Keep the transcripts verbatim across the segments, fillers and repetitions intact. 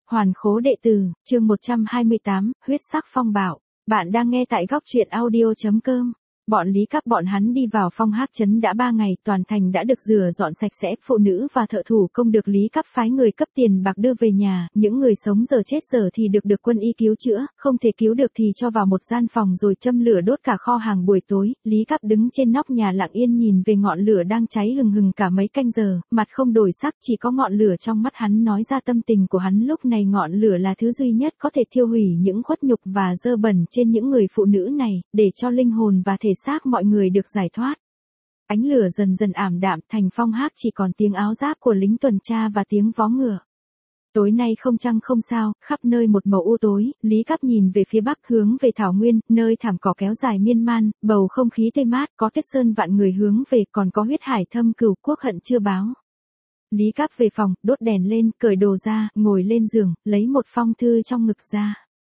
Hoàn khố đệ tử, chương một trăm hai mươi tám, huyết sắc phong bạo. Bạn đang nghe tại góc truyện audio chấm com. Bọn Lý Cáp bọn hắn đi vào Phong Hác trấn đã ba ngày, toàn thành đã được rửa dọn sạch sẽ, phụ nữ và thợ thủ công được Lý Cáp phái người cấp tiền bạc đưa về nhà, những người sống giờ chết giờ thì được được quân y cứu chữa, không thể cứu được thì cho vào một gian phòng rồi châm lửa đốt cả kho hàng. Buổi tối, Lý Cáp đứng trên nóc nhà lặng yên nhìn về ngọn lửa đang cháy hừng hừng cả mấy canh giờ, mặt không đổi sắc, chỉ có ngọn lửa trong mắt hắn nói ra tâm tình của hắn lúc này. Ngọn lửa là thứ duy nhất có thể thiêu hủy những khuất nhục và dơ bẩn trên những người phụ nữ này, để cho linh hồn và thể xác mọi người được giải thoát. Ánh lửa dần dần ảm đạm, thành Phong Hác chỉ còn tiếng áo giáp của lính tuần tra và tiếng vó ngựa. Tối nay không trăng không sao, khắp nơi một màu u tối. Lý Cáp nhìn về phía bắc hướng về thảo nguyên, nơi thảm cỏ kéo dài miên man, bầu không khí tươi mát, có Tuyết Sơn vạn người hướng về, còn có huyết hải thâm cửu quốc hận chưa báo. Lý Cáp về phòng, đốt đèn lên, cởi đồ ra, ngồi lên giường, lấy một phong thư trong ngực ra.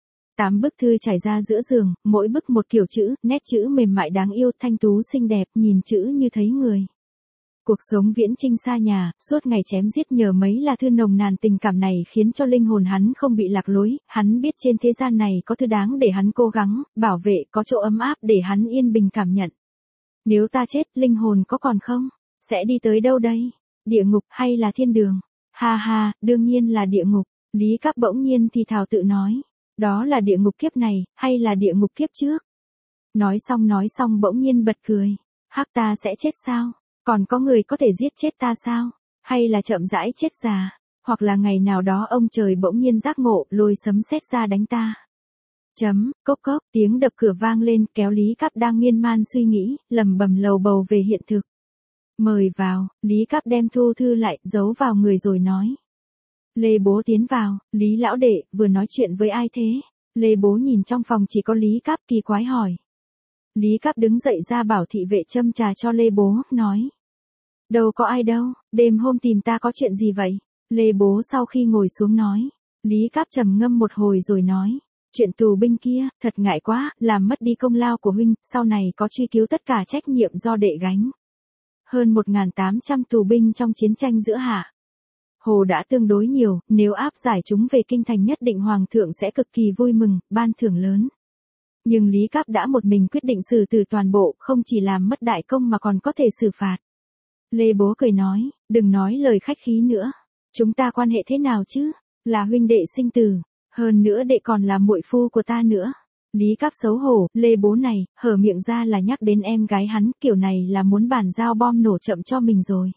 Tám bức thư trải ra giữa giường, mỗi bức một kiểu chữ, nét chữ mềm mại đáng yêu, thanh tú xinh đẹp, nhìn chữ như thấy người. Cuộc sống viễn chinh xa nhà, suốt ngày chém giết nhờ mấy là thư nồng nàn tình cảm này khiến cho linh hồn hắn không bị lạc lối, hắn biết trên thế gian này có thứ đáng để hắn cố gắng, bảo vệ, có chỗ ấm áp để hắn yên bình cảm nhận. Nếu ta chết, linh hồn có còn không? Sẽ đi tới đâu đây? Địa ngục hay là thiên đường? Ha ha, đương nhiên là địa ngục. Lý Cáp bỗng nhiên thì thào tự nói. Đó là địa ngục kiếp này, hay là địa ngục kiếp trước? Nói xong nói xong bỗng nhiên bật cười. Hắc, ta sẽ chết sao? Còn có người có thể giết chết ta sao? Hay là chậm rãi chết già? Hoặc là ngày nào đó ông trời bỗng nhiên giác ngộ, lôi sấm sét ra đánh ta? Chấm, cốc cốc, tiếng đập cửa vang lên, kéo Lý Cáp đang miên man suy nghĩ, lầm bầm lầu bầu về hiện thực. Mời vào. Lý Cáp đem thu thư lại, giấu vào người rồi nói. Lê bố tiến vào. Lý lão đệ, vừa nói chuyện với ai thế? Lê bố nhìn trong phòng chỉ có Lý Cáp, kỳ quái hỏi. Lý Cáp đứng dậy ra bảo thị vệ châm trà cho Lê bố, nói. Đâu có ai đâu, đêm hôm tìm ta có chuyện gì vậy? Lê bố sau khi ngồi xuống nói. Lý Cáp trầm ngâm một hồi rồi nói. Chuyện tù binh kia, thật ngại quá, làm mất đi công lao của huynh, sau này có truy cứu tất cả trách nhiệm do đệ gánh. Hơn một nghìn tám trăm tù binh trong chiến tranh giữa Hạ Hồ đã tương đối nhiều, nếu áp giải chúng về kinh thành nhất định hoàng thượng sẽ cực kỳ vui mừng, ban thưởng lớn. Nhưng Lý Cáp đã một mình quyết định xử tử toàn bộ, không chỉ làm mất đại công mà còn có thể xử phạt. Lê bố cười nói, đừng nói lời khách khí nữa. Chúng ta quan hệ thế nào chứ? Là huynh đệ sinh tử. Hơn nữa đệ còn là muội phu của ta nữa. Lý Cáp xấu hổ, Lê bố này, hở miệng ra là nhắc đến em gái hắn, kiểu này là muốn bàn giao bom nổ chậm cho mình rồi.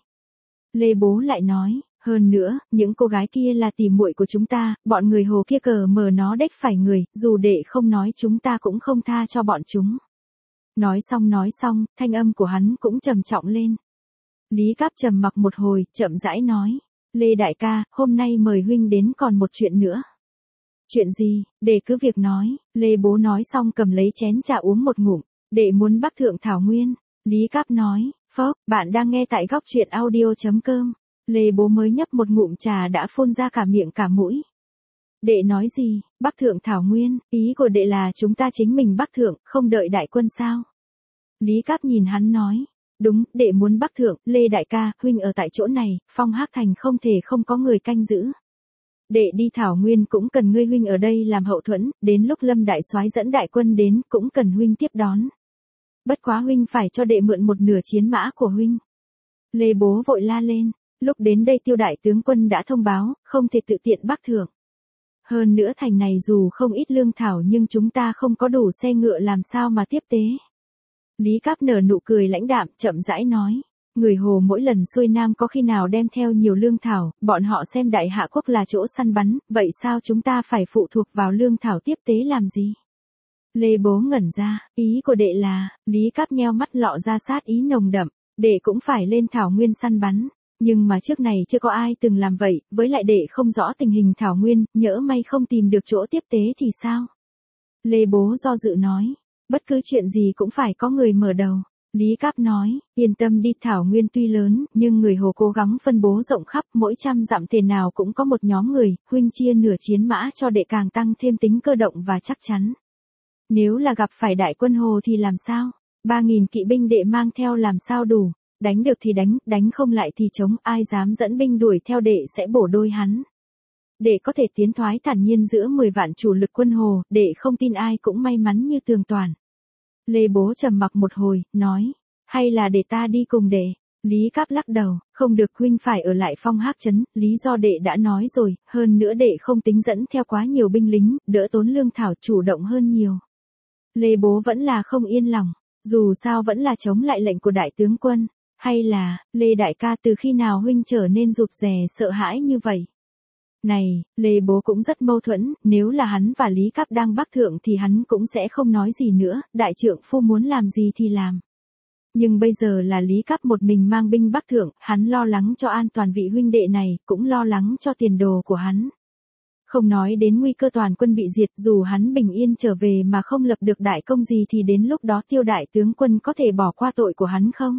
Lê bố lại nói, hơn nữa, những cô gái kia là tỉ muội của chúng ta, bọn người Hồ kia cờ mờ nó đếch phải người, dù đệ không nói chúng ta cũng không tha cho bọn chúng. Nói xong nói xong, thanh âm của hắn cũng trầm trọng lên. Lý Cáp trầm mặc một hồi, chậm rãi nói, Lê đại ca, hôm nay mời huynh đến còn một chuyện nữa. Chuyện gì? Đệ cứ việc nói. Lê bố nói xong cầm lấy chén trà uống một ngụm. Đệ muốn bắc thượng thảo nguyên. Lý Cáp nói, phốc, bạn đang nghe tại góc truyện audio chấm com. Lê bố mới nhấp một ngụm trà đã phun ra cả miệng cả mũi. Đệ nói gì? Bắc thượng thảo nguyên, ý của đệ là chúng ta chính mình bắc thượng, không đợi đại quân sao? Lý Cáp nhìn hắn nói, đúng, đệ muốn bắc thượng. Lê đại ca, huynh ở tại chỗ này, Phong Hác thành không thể không có người canh giữ. Đệ đi thảo nguyên cũng cần ngươi huynh ở đây làm hậu thuẫn, đến lúc Lâm đại soái dẫn đại quân đến cũng cần huynh tiếp đón. Bất quá huynh phải cho đệ mượn một nửa chiến mã của huynh. Lê bố vội la lên, lúc đến đây Tiêu đại tướng quân đã thông báo, không thể tự tiện bắc thượng. Hơn nữa thành này dù không ít lương thảo nhưng chúng ta không có đủ xe ngựa làm sao mà tiếp tế. Lý Cáp nở nụ cười lãnh đạm, chậm rãi nói. Người Hồ mỗi lần xuôi Nam có khi nào đem theo nhiều lương thảo, bọn họ xem Đại Hạ quốc là chỗ săn bắn, vậy sao chúng ta phải phụ thuộc vào lương thảo tiếp tế làm gì? Lê bố ngẩn ra, ý của đệ là, Lý Cáp nheo mắt lọ ra sát ý nồng đậm, đệ cũng phải lên thảo nguyên săn bắn, nhưng mà trước này chưa có ai từng làm vậy, với lại đệ không rõ tình hình thảo nguyên, nhỡ may không tìm được chỗ tiếp tế thì sao? Lê bố do dự nói, bất cứ chuyện gì cũng phải có người mở đầu. Lý Cáp nói, yên tâm đi, thảo nguyên tuy lớn, nhưng người Hồ cố gắng phân bố rộng khắp, mỗi trăm dặm thể nào cũng có một nhóm người, huynh chia nửa chiến mã cho đệ càng tăng thêm tính cơ động và chắc chắn. Nếu là gặp phải đại quân Hồ thì làm sao? Ba nghìn kỵ binh đệ mang theo làm sao đủ? Đánh được thì đánh, đánh không lại thì chống, ai dám dẫn binh đuổi theo đệ sẽ bổ đôi hắn. Đệ có thể tiến thoái thản nhiên giữa mười vạn chủ lực quân Hồ, đệ không tin ai cũng may mắn như Tường Toàn. Lê Bố trầm mặc một hồi, nói, hay là để ta đi cùng đệ. Lý Cáp lắc đầu, không được, huynh phải ở lại Phong Hắc trấn, lý do đệ đã nói rồi, hơn nữa đệ không tính dẫn theo quá nhiều binh lính, đỡ tốn lương thảo, chủ động hơn nhiều. Lê Bố vẫn là không yên lòng, dù sao vẫn là chống lại lệnh của đại tướng quân, hay là, Lê đại ca, từ khi nào huynh trở nên rụt rè sợ hãi như vậy? Này, Lê Bố cũng rất mâu thuẫn, nếu là hắn và Lý Cáp đang bắc thượng thì hắn cũng sẽ không nói gì nữa, đại trượng phu muốn làm gì thì làm. Nhưng bây giờ là Lý Cáp một mình mang binh bắc thượng, hắn lo lắng cho an toàn vị huynh đệ này, cũng lo lắng cho tiền đồ của hắn. Không nói đến nguy cơ toàn quân bị diệt, dù hắn bình yên trở về mà không lập được đại công gì thì đến lúc đó Tiêu đại tướng quân có thể bỏ qua tội của hắn không?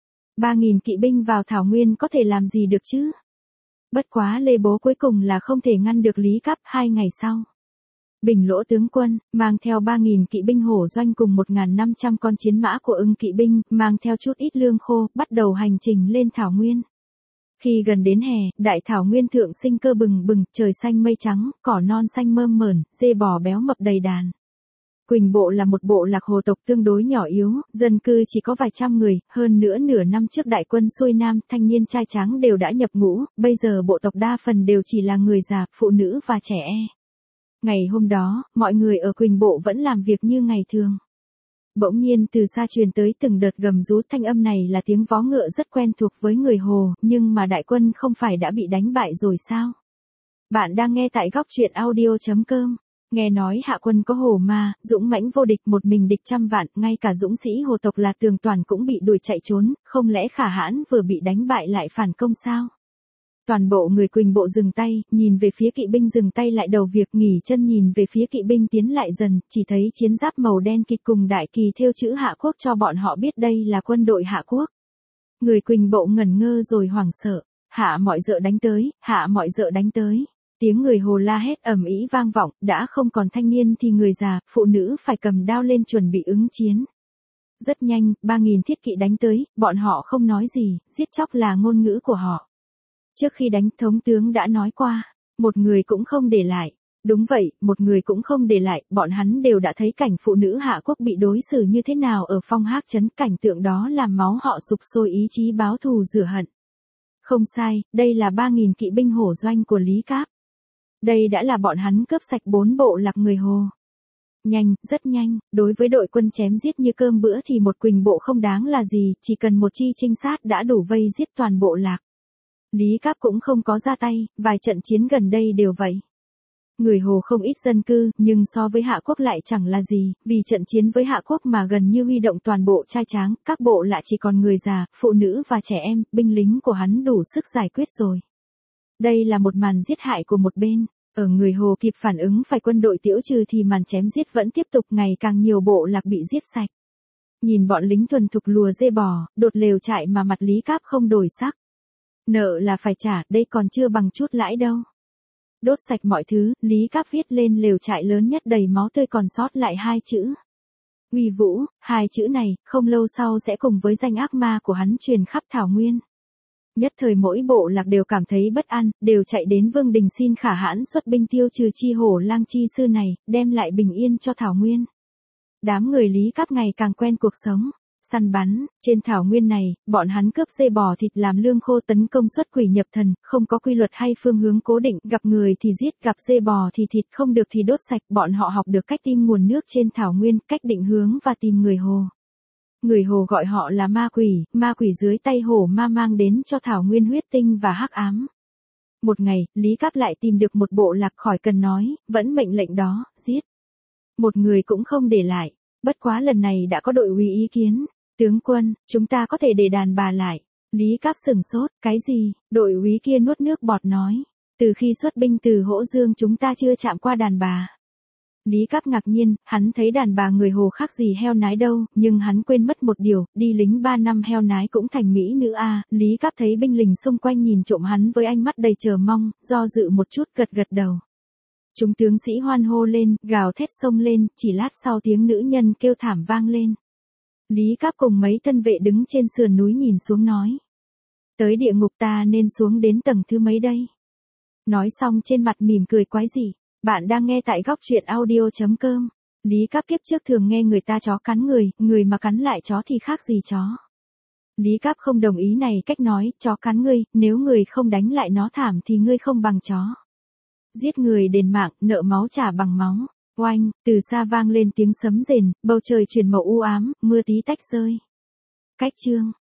Ba nghìn kỵ binh vào Thảo Nguyên có thể làm gì được chứ? Bất quá Lê Bố cuối cùng là không thể ngăn được Lý Cáp. Hai ngày sau, Bình Lỗ tướng quân, mang theo ba nghìn kỵ binh hổ doanh cùng một nghìn năm trăm con chiến mã của Ưng kỵ binh, mang theo chút ít lương khô, bắt đầu hành trình lên Thảo Nguyên. Khi gần đến hè, đại Thảo Nguyên thượng sinh cơ bừng bừng, trời xanh mây trắng, cỏ non xanh mơn mởn, dê bò béo mập đầy đàn. Quỳnh Bộ là một bộ lạc hồ tộc tương đối nhỏ yếu, dân cư chỉ có vài trăm người, hơn nữa nửa năm trước đại quân xuôi nam, thanh niên trai tráng đều đã nhập ngũ, bây giờ bộ tộc đa phần đều chỉ là người già, phụ nữ và trẻ em. Ngày hôm đó, mọi người ở Quỳnh Bộ vẫn làm việc như ngày thường. Bỗng nhiên từ xa truyền tới từng đợt gầm rú, thanh âm này là tiếng vó ngựa rất quen thuộc với người Hồ, nhưng mà đại quân không phải đã bị đánh bại rồi sao? Bạn đang nghe tại góc truyện audio chấm com. Nghe nói hạ quân có hổ ma, dũng mãnh vô địch, một mình địch trăm vạn, ngay cả dũng sĩ Hồ tộc là Tường Toàn cũng bị đuổi chạy trốn, không lẽ Khả Hãn vừa bị đánh bại lại phản công sao? Toàn bộ người Quỳnh Bộ dừng tay, nhìn về phía kỵ binh dừng tay lại đầu việc, nghỉ chân nhìn về phía kỵ binh tiến lại dần, chỉ thấy chiến giáp màu đen kịt cùng đại kỳ thêu chữ Hạ Quốc cho bọn họ biết đây là quân đội Hạ Quốc. Người Quỳnh Bộ ngẩn ngơ rồi hoảng sợ, hạ mọi dợ đánh tới, hạ mọi dợ đánh tới. Tiếng người Hồ la hét ầm ĩ vang vọng, đã không còn thanh niên thì người già, phụ nữ phải cầm đao lên chuẩn bị ứng chiến. Rất nhanh, ba nghìn thiết kỵ đánh tới, bọn họ không nói gì, giết chóc là ngôn ngữ của họ. Trước khi đánh, thống tướng đã nói qua, một người cũng không để lại. Đúng vậy, một người cũng không để lại, bọn hắn đều đã thấy cảnh phụ nữ Hạ Quốc bị đối xử như thế nào ở Phong Hắc trấn, cảnh tượng đó làm máu họ sục sôi ý chí báo thù rửa hận. Không sai, đây là ba nghìn kỵ binh hổ doanh của Lý Cáp. Đây đã là bọn hắn cướp sạch bốn bộ lạc người Hồ. Nhanh, rất nhanh, đối với đội quân chém giết như cơm bữa thì một Quỳnh Bộ không đáng là gì, chỉ cần một chi trinh sát đã đủ vây giết toàn bộ lạc. Lý Cáp cũng không có ra tay, vài trận chiến gần đây đều vậy. Người Hồ không ít dân cư, nhưng so với Hạ Quốc lại chẳng là gì, vì trận chiến với Hạ Quốc mà gần như huy động toàn bộ trai tráng, các bộ lại chỉ còn người già, phụ nữ và trẻ em, binh lính của hắn đủ sức giải quyết rồi. Đây là một màn giết hại của một bên, ở người Hồ kịp phản ứng phải quân đội tiễu trừ thì màn chém giết vẫn tiếp tục, ngày càng nhiều bộ lạc bị giết sạch. Nhìn bọn lính thuần thục lùa dê bò, đột lều trại mà mặt Lý Cáp không đổi sắc. Nợ là phải trả, đây còn chưa bằng chút lãi đâu. Đốt sạch mọi thứ, Lý Cáp viết lên lều trại lớn nhất đầy máu tươi còn sót lại hai chữ. Uy Vũ, hai chữ này, không lâu sau sẽ cùng với danh ác ma của hắn truyền khắp Thảo Nguyên. Nhất thời mỗi bộ lạc đều cảm thấy bất an, đều chạy đến Vương Đình xin Khả Hãn xuất binh tiêu trừ chi hổ lang chi sư này, đem lại bình yên cho Thảo Nguyên. Đám người Lý Cáp ngày càng quen cuộc sống. Săn bắn, trên Thảo Nguyên này, bọn hắn cướp dê bò thịt làm lương khô, tấn công xuất quỷ nhập thần, không có quy luật hay phương hướng cố định, gặp người thì giết, gặp dê bò thì thịt, không được thì đốt sạch, bọn họ học được cách tìm nguồn nước trên Thảo Nguyên, cách định hướng và tìm người Hồ. Người Hồ gọi họ là ma quỷ, ma quỷ dưới tay hổ ma mang đến cho Thảo Nguyên huyết tinh và hắc ám. Một ngày, Lý Cáp lại tìm được một bộ lạc, khỏi cần nói, vẫn mệnh lệnh đó, giết. Một người cũng không để lại. Bất quá lần này đã có đội úy ý kiến, tướng quân, chúng ta có thể để đàn bà lại. Lý Cáp sửng sốt, cái gì? Đội úy kia nuốt nước bọt nói, từ khi xuất binh từ Hỗ Dương chúng ta chưa chạm qua đàn bà. Lý Cáp ngạc nhiên, hắn thấy đàn bà người Hồ khác gì heo nái đâu, nhưng hắn quên mất một điều, đi lính ba năm heo nái cũng thành mỹ nữ a. À. Lý Cáp thấy binh lính xung quanh nhìn trộm hắn với ánh mắt đầy chờ mong, do dự một chút gật gật đầu. Chúng tướng sĩ hoan hô lên, gào thét xông lên, chỉ lát sau tiếng nữ nhân kêu thảm vang lên. Lý Cáp cùng mấy thân vệ đứng trên sườn núi nhìn xuống nói. Tới địa ngục ta nên xuống đến tầng thứ mấy đây? Nói xong trên mặt mỉm cười quái dị. Bạn đang nghe tại góc truyện audio.com. Lý Cáp kiếp trước thường nghe người ta chó cắn người, người mà cắn lại chó thì khác gì chó. Lý Cáp không đồng ý này cách nói, chó cắn ngươi, nếu người không đánh lại nó thảm thì ngươi không bằng chó. Giết người đền mạng, nợ máu trả bằng máu. Oanh, từ xa vang lên tiếng sấm rền, bầu trời chuyển màu u ám, mưa tí tách rơi. Cách chương.